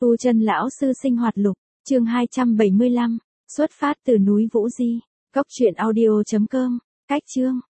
Tu Chân lão sư sinh hoạt lục, chương 275, xuất phát từ núi Vũ Di, góc truyện audio.com, cách chương.